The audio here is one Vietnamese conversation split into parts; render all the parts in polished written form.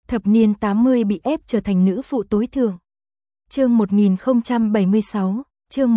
thập niên 80 bị ép trở thành nữ phụ tối thượng. Chương 1076, chương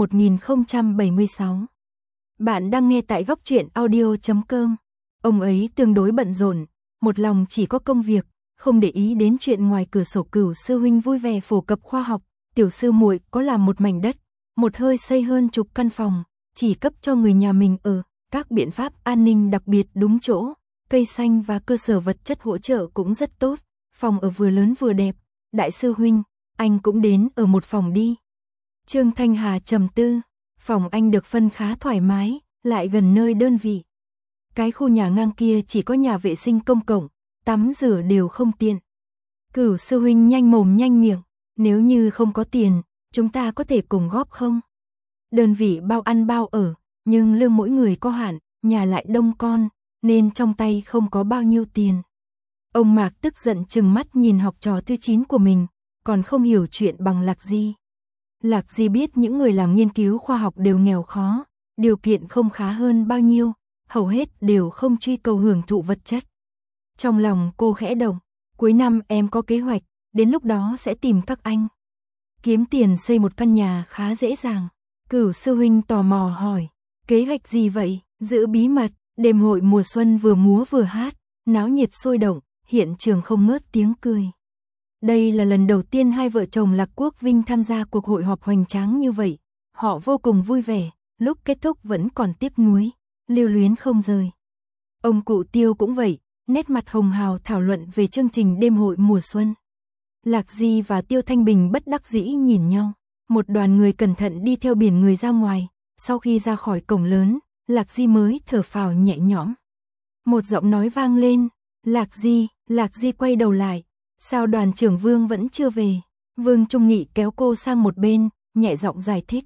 1076. Bạn đang nghe tại góc truyện audio.com. Ông ấy tương đối bận rộn, một lòng chỉ có công việc, không để ý đến chuyện ngoài cửa sổ. Cửu sư huynh vui vẻ phổ cập khoa học, tiểu sư muội có làm một mảnh đất, một hơi xây hơn chục căn phòng, chỉ cấp cho người nhà mình ở, các biện pháp an ninh đặc biệt đúng chỗ, cây xanh và cơ sở vật chất hỗ trợ cũng rất tốt, phòng ở vừa lớn vừa đẹp. Đại sư huynh, anh cũng đến ở một phòng đi. Trương Thanh Hà trầm tư, phòng anh được phân khá thoải mái, lại gần nơi đơn vị. Cái khu nhà ngang kia chỉ có nhà vệ sinh công cộng, tắm rửa đều không tiện. Cửu sư huynh nhanh mồm nhanh miệng, nếu như không có tiền, chúng ta có thể cùng góp không? Đơn vị bao ăn bao ở, nhưng lương mỗi người có hạn, nhà lại đông con, nên trong tay không có bao nhiêu tiền. Ông Mạc tức giận trừng mắt nhìn học trò thứ 9 của mình, còn không hiểu chuyện bằng Lạc Di. Lạc Di biết những người làm nghiên cứu khoa học đều nghèo khó, điều kiện không khá hơn bao nhiêu, hầu hết đều không truy cầu hưởng thụ vật chất. Trong lòng cô khẽ động, cuối năm em có kế hoạch, đến lúc đó sẽ tìm các anh. Kiếm tiền xây một căn nhà khá dễ dàng. Cửu sư huynh tò mò hỏi, kế hoạch gì vậy? Giữ bí mật. Đêm hội mùa xuân vừa múa vừa hát, náo nhiệt sôi động, hiện trường không ngớt tiếng cười. Đây là lần đầu tiên hai vợ chồng Lạc Quốc Vinh tham gia cuộc hội họp hoành tráng như vậy. Họ vô cùng vui vẻ, lúc kết thúc vẫn còn tiếc nuối, lưu luyến không rời. Ông cụ Tiêu cũng vậy, nét mặt hồng hào thảo luận về chương trình đêm hội mùa xuân. Lạc Di và Tiêu Thanh Bình bất đắc dĩ nhìn nhau. Một đoàn người cẩn thận đi theo biển người ra ngoài, sau khi ra khỏi cổng lớn, Lạc Di mới thở phào nhẹ nhõm. Một giọng nói vang lên, Lạc Di quay đầu lại, sao đoàn trưởng Vương vẫn chưa về? Vương Trung Nghị kéo cô sang một bên, nhẹ giọng giải thích.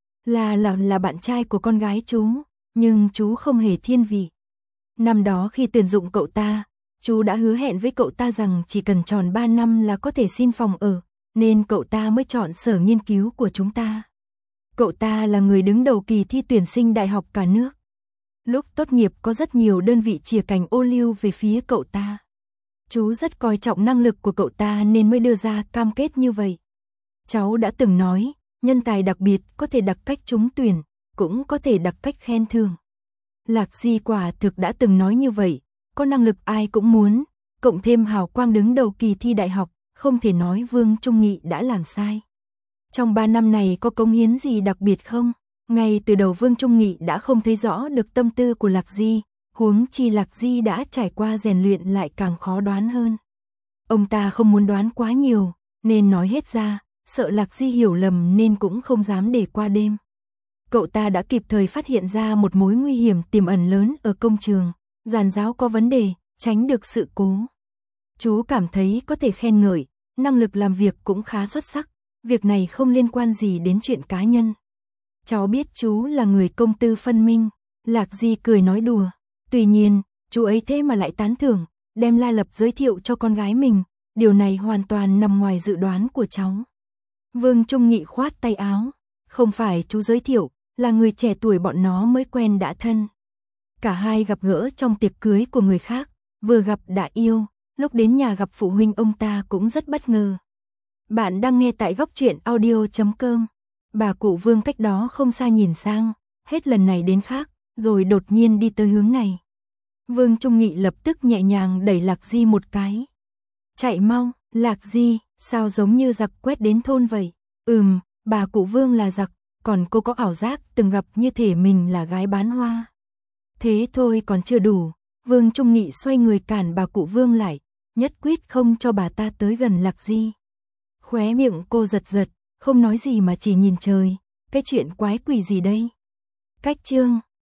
Là bạn trai của con gái chú, nhưng chú không hề thiên vị. Năm đó khi tuyển dụng cậu ta, chú đã hứa hẹn với cậu ta rằng chỉ cần tròn 3 năm là có thể xin phòng ở, nên cậu ta mới chọn sở nghiên cứu của chúng ta. Cậu ta là người đứng đầu kỳ thi tuyển sinh đại học cả nước. Lúc tốt nghiệp có rất nhiều đơn vị chìa cành ô liu về phía cậu ta. Chú rất coi trọng năng lực của cậu ta nên mới đưa ra cam kết như vậy. Cháu đã từng nói, nhân tài đặc biệt có thể đặc cách trúng tuyển, cũng có thể đặc cách khen thưởng. Lạc Di quả thực đã từng nói như vậy, có năng lực ai cũng muốn, cộng thêm hào quang đứng đầu kỳ thi đại học, không thể nói Vương Trung Nghị đã làm sai. Trong 3 năm này có cống hiến gì đặc biệt không? Ngay từ đầu Vương Trung Nghị đã không thấy rõ được tâm tư của Lạc Di, huống chi Lạc Di đã trải qua rèn luyện lại càng khó đoán hơn. Ông ta không muốn đoán quá nhiều, nên nói hết ra, sợ Lạc Di hiểu lầm nên cũng không dám để qua đêm. Cậu ta đã kịp thời phát hiện ra một mối nguy hiểm tiềm ẩn lớn ở công trường, giàn giáo có vấn đề, tránh được sự cố. Chú cảm thấy có thể khen ngợi, năng lực làm việc cũng khá xuất sắc, việc này không liên quan gì đến chuyện cá nhân. Cháu biết chú là người công tư phân minh, Lạc Di cười nói đùa. Tuy nhiên, chú ấy thế mà lại tán thưởng, đem La Lập giới thiệu cho con gái mình, điều này hoàn toàn nằm ngoài dự đoán của cháu. Vương Trung Nghị khoát tay áo, không phải chú giới thiệu, là người trẻ tuổi bọn nó mới quen đã thân. Cả hai gặp gỡ trong tiệc cưới của người khác, vừa gặp đã yêu, lúc đến nhà gặp phụ huynh ông ta cũng rất bất ngờ. Bạn đang nghe tại góc truyện audio.com. Bà cụ Vương cách đó không xa nhìn sang, hết lần này đến khác, rồi đột nhiên đi tới hướng này. Vương Trung Nghị lập tức nhẹ nhàng đẩy Lạc Di một cái. Chạy mau, Lạc Di, sao giống như giặc quét đến thôn vậy? Bà cụ Vương là giặc, còn cô có ảo giác từng gặp như thể mình là gái bán hoa. Thế thôi còn chưa đủ, Vương Trung Nghị xoay người cản bà cụ Vương lại, nhất quyết không cho bà ta tới gần Lạc Di. Khóe miệng cô giật giật, không nói gì mà chỉ nhìn trời, cái chuyện quái quỷ gì đây? Cách chương